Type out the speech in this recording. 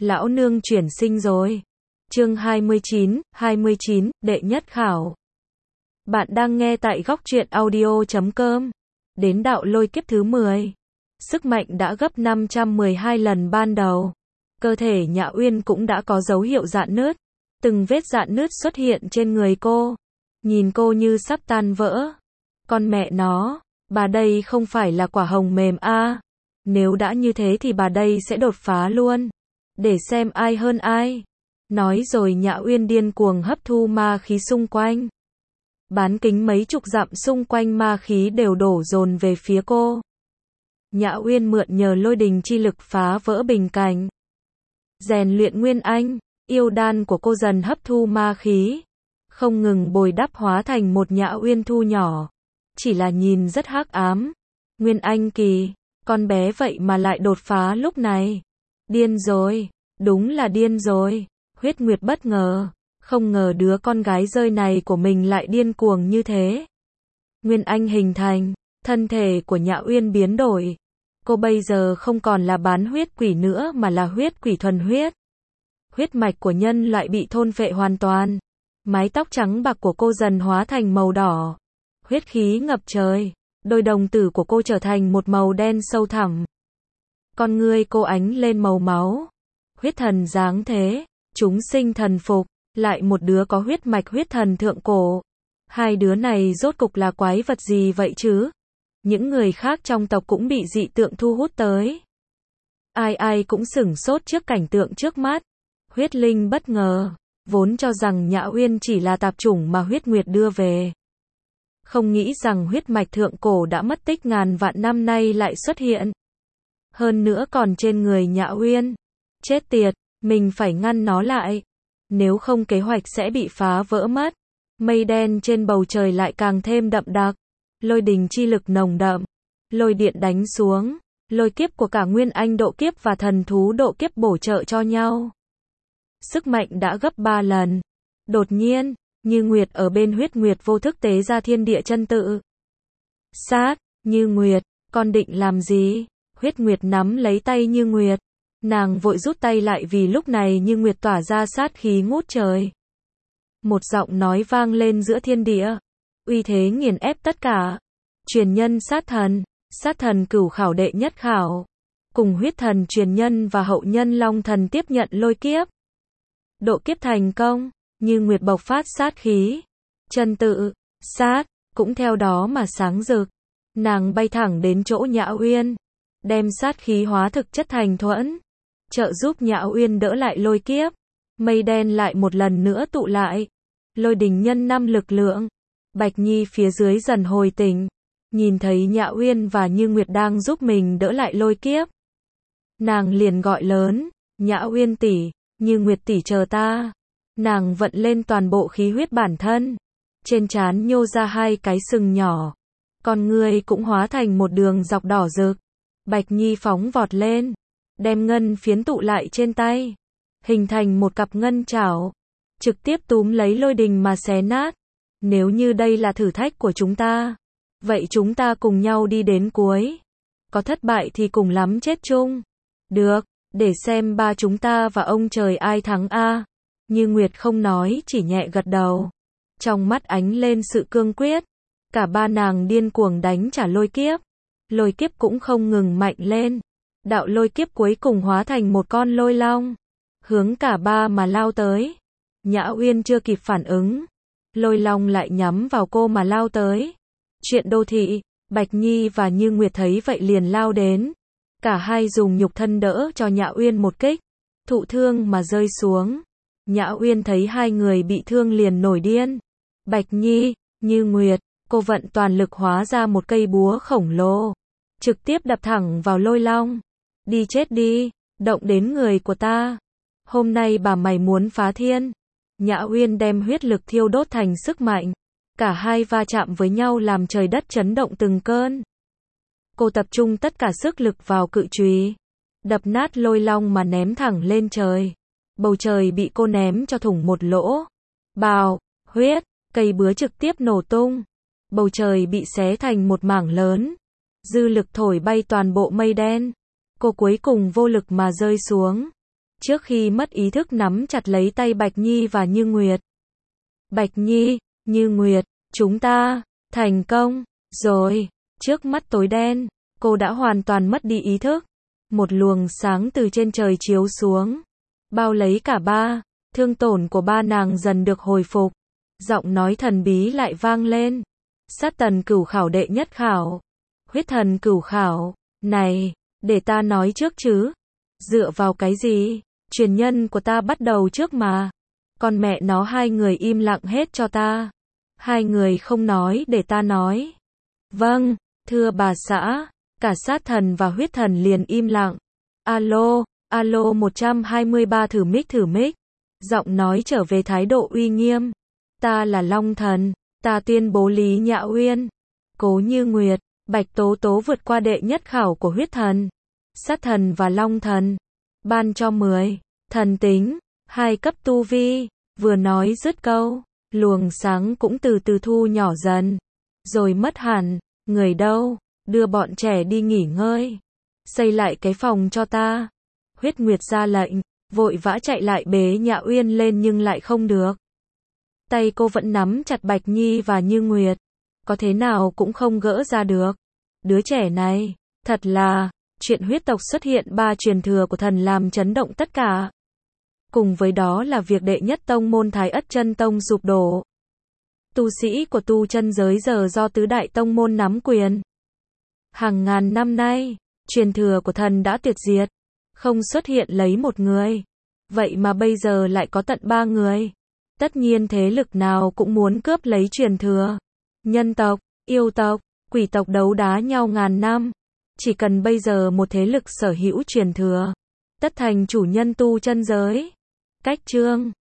lão nương chuyển sinh rồi. Chương 29, đệ nhất khảo. Bạn đang nghe tại góc truyện audio.com. Đến đạo lôi kiếp thứ 10. Sức mạnh đã gấp 512 lần ban đầu. Cơ thể Nhã Uyên cũng đã có dấu hiệu rạn nứt. Từng vết rạn nứt xuất hiện trên người cô. Nhìn cô như sắp tan vỡ. Con mẹ nó, bà đây không phải là quả hồng mềm a. Nếu đã như thế thì bà đây sẽ đột phá luôn. Để xem ai hơn ai. Nói rồi Nhã Uyên điên cuồng hấp thu ma khí xung quanh. Bán kính mấy chục dặm xung quanh ma khí đều đổ dồn về phía cô. Nhã Uyên mượn nhờ lôi đình chi lực phá vỡ bình cảnh. Rèn luyện nguyên anh, yêu đan của cô dần hấp thu ma khí. Không ngừng bồi đắp hóa thành một Nhã Uyên thu nhỏ. Chỉ là nhìn rất hắc ám. Nguyên anh kỳ, con bé vậy mà lại đột phá lúc này. Điên rồi, đúng là điên rồi. Huyết Nguyệt bất ngờ, không ngờ đứa con gái rơi này của mình lại điên cuồng như thế. Nguyên anh hình thành, thân thể của Nhã Uyên biến đổi. Cô bây giờ không còn là bán huyết quỷ nữa mà là huyết quỷ thuần huyết. Huyết mạch của nhân loại bị thôn phệ hoàn toàn. Mái tóc trắng bạc của cô dần hóa thành màu đỏ. Huyết khí ngập trời. Đôi đồng tử của cô trở thành một màu đen sâu thẳm. Con ngươi cô ánh lên màu máu. Huyết thần dáng thế. Chúng sinh thần phục. Lại một đứa có huyết mạch huyết thần thượng cổ. Hai đứa này rốt cục là quái vật gì vậy chứ? Những người khác trong tộc cũng bị dị tượng thu hút tới. Ai ai cũng sửng sốt trước cảnh tượng trước mắt. Huyết linh bất ngờ. Vốn cho rằng Nhã Uyên chỉ là tạp chủng mà huyết nguyệt đưa về. Không nghĩ rằng huyết mạch thượng cổ đã mất tích ngàn vạn năm nay lại xuất hiện. Hơn nữa còn trên người Nhã Uyên. Chết tiệt, mình phải ngăn nó lại. Nếu không kế hoạch sẽ bị phá vỡ mất. Mây đen trên bầu trời lại càng thêm đậm đặc. Lôi đình chi lực nồng đậm. Lôi điện đánh xuống. Lôi kiếp của cả Nguyên Anh độ kiếp và thần thú độ kiếp bổ trợ cho nhau. Sức mạnh đã gấp 3 lần. Đột nhiên, Như Nguyệt ở bên Huyết Nguyệt vô thức tế ra thiên địa chân tự. Sát, Như Nguyệt, con định làm gì? Huyết Nguyệt nắm lấy tay Như Nguyệt. Nàng vội rút tay lại vì lúc này Như Nguyệt tỏa ra sát khí ngút trời. Một giọng nói vang lên giữa thiên địa. Uy thế nghiền ép tất cả. Truyền nhân sát thần cửu khảo đệ nhất khảo. Cùng huyết thần truyền nhân và hậu nhân long thần tiếp nhận lôi kiếp. Độ kiếp thành công, Như Nguyệt bộc phát sát khí. Chân tự, sát, cũng theo đó mà sáng rực. Nàng bay thẳng đến chỗ Nhã Uyên. Đem sát khí hóa thực chất thành thuẫn. Trợ giúp Nhã Uyên đỡ lại lôi kiếp. Mây đen lại một lần nữa tụ lại. Lôi đình nhân 5 lực lượng. Bạch Nhi phía dưới dần hồi tỉnh. Nhìn thấy Nhã Uyên và Như Nguyệt đang giúp mình đỡ lại lôi kiếp. Nàng liền gọi lớn. Nhã Uyên tỷ, Như Nguyệt tỷ chờ ta. Nàng vận lên toàn bộ khí huyết bản thân. Trên trán nhô ra 2 cái sừng nhỏ. Con ngươi cũng hóa thành một đường dọc đỏ rực. Bạch Nhi phóng vọt lên. Đem ngân phiến tụ lại trên tay. Hình thành một cặp ngân chảo. Trực tiếp túm lấy lôi đình mà xé nát. Nếu như đây là thử thách của chúng ta. Vậy chúng ta cùng nhau đi đến cuối. Có thất bại thì cùng lắm chết chung. Được, để xem ba chúng ta và ông trời ai thắng a. Như Nguyệt không nói, chỉ nhẹ gật đầu. Trong mắt ánh lên sự cương quyết. Cả ba nàng điên cuồng đánh trả lôi kiếp. Lôi kiếp cũng không ngừng mạnh lên. Đạo lôi kiếp cuối cùng hóa thành một con lôi long. Hướng cả ba mà lao tới. Nhã Uyên chưa kịp phản ứng. Lôi long lại nhắm vào cô mà lao tới. Chuyện đô thị, Bạch Nhi và Như Nguyệt thấy vậy liền lao đến. Cả hai dùng nhục thân đỡ cho Nhã Uyên một kích. Thụ thương mà rơi xuống. Nhã Uyên thấy hai người bị thương liền nổi điên. Bạch Nhi, Như Nguyệt, cô vận toàn lực hóa ra một cây búa khổng lồ. Trực tiếp đập thẳng vào lôi long. Đi chết đi, động đến người của ta. Hôm nay bà mày muốn phá thiên. Nhã Uyên đem huyết lực thiêu đốt thành sức mạnh. Cả hai va chạm với nhau làm trời đất chấn động từng cơn. Cô tập trung tất cả sức lực vào cự chùy. Đập nát lôi long mà ném thẳng lên trời. Bầu trời bị cô ném cho thủng một lỗ. Bào, huyết, cây búa trực tiếp nổ tung. Bầu trời bị xé thành một mảng lớn. Dư lực thổi bay toàn bộ mây đen. Cô cuối cùng vô lực mà rơi xuống. trước khi mất ý thức nắm chặt lấy tay Bạch Nhi và Như Nguyệt. Bạch Nhi, Như Nguyệt, chúng ta, thành công, rồi, trước mắt tối đen, cô đã hoàn toàn mất đi ý thức. Một luồng sáng từ trên trời chiếu xuống, bao lấy cả ba, thương tổn của ba nàng dần được hồi phục. Giọng nói thần bí lại vang lên. Sát tần cửu khảo đệ nhất khảo. Huyết thần cửu khảo, này, để ta nói trước chứ. Dựa vào cái gì? Truyền nhân của ta bắt đầu trước mà. Con mẹ nó, hai người im lặng hết cho ta. Hai người không nói để ta nói. Vâng, thưa bà xã. Cả sát thần và huyết thần liền im lặng. Alo, alo 123 thử mic. Giọng nói trở về thái độ uy nghiêm. Ta là Long Thần, ta tuyên bố Lý Nhã Uyên, Cố Như Nguyệt, Bạch Tố Tố vượt qua đệ nhất khảo của huyết thần, sát thần và Long Thần. Ban cho 10, thần tính, 2 cấp tu vi. Vừa nói dứt câu, luồng sáng cũng từ từ thu nhỏ dần, rồi mất hẳn. Người đâu? Đưa bọn trẻ đi nghỉ ngơi. Xây lại cái phòng cho ta. Huyết Nguyệt ra lệnh, vội vã chạy lại bế Nhã Uyên lên nhưng lại không được. Tay cô vẫn nắm chặt Bạch Nhi và Như Nguyệt, có thế nào cũng không gỡ ra được. Đứa trẻ này, thật là, chuyện huyết tộc xuất hiện 3 truyền thừa của thần làm chấn động tất cả. Cùng với đó là việc đệ nhất tông môn Thái Ất Chân Tông sụp đổ. Tu sĩ của tu chân giới giờ do tứ đại tông môn nắm quyền. Hàng ngàn năm nay, truyền thừa của thần đã tuyệt diệt, không xuất hiện lấy một người. Vậy mà bây giờ lại có tận 3 người. Tất nhiên thế lực nào cũng muốn cướp lấy truyền thừa. Nhân tộc, yêu tộc, quỷ tộc đấu đá nhau ngàn năm. Chỉ cần bây giờ một thế lực sở hữu truyền thừa, tất thành chủ nhân tu chân giới. Cách chương